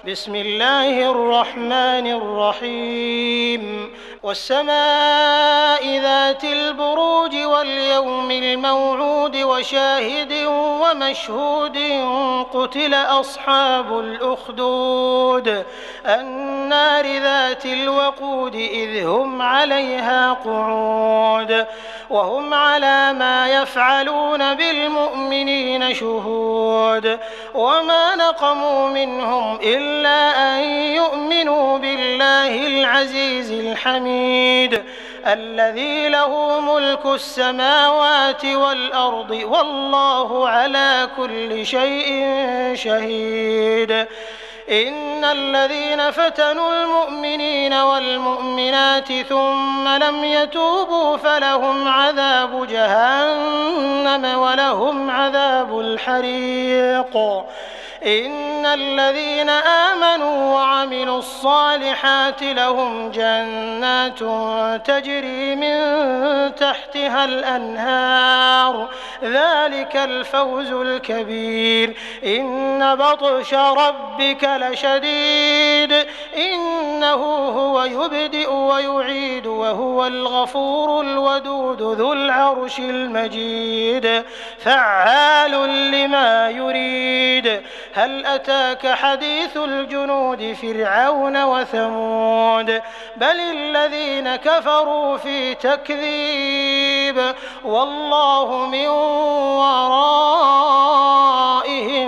بسم الله الرحمن الرحيم والسماء ذات البروج واليوم الموعود وشاهد ومشهود قتل أصحاب الأخدود النار ذات الوقود إذ هم عليها قعود وهم على ما يفعلون بالمؤمنين شهود وما نقموا منهم إلا أن يؤمنوا بالله العزيز الحميد الذي له ملك السماوات والأرض والله على كل شيء شهيد إن الذين فتنوا المؤمنين والمؤمنات ثم لم يتوبوا فلهم عذاب جهنم ولهم عذاب الحريق إن الذين آمنوا وعملوا الصالحات لهم جنات تجري من تحتها الأنهار ذلك الفوز الكبير إن بطش ربك لشديد إنه هو يبدئ ويعيد وهو الغفور الودود ذو العرش المجيد فعال لما يريد هل أتاك حديث الجنود فرعون وثمود بل الذين كفروا في تكذيب والله من ورائهم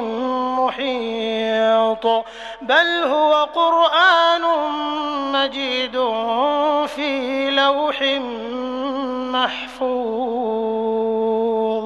محيط بل هو قرآن مجيد في لوح محفوظ.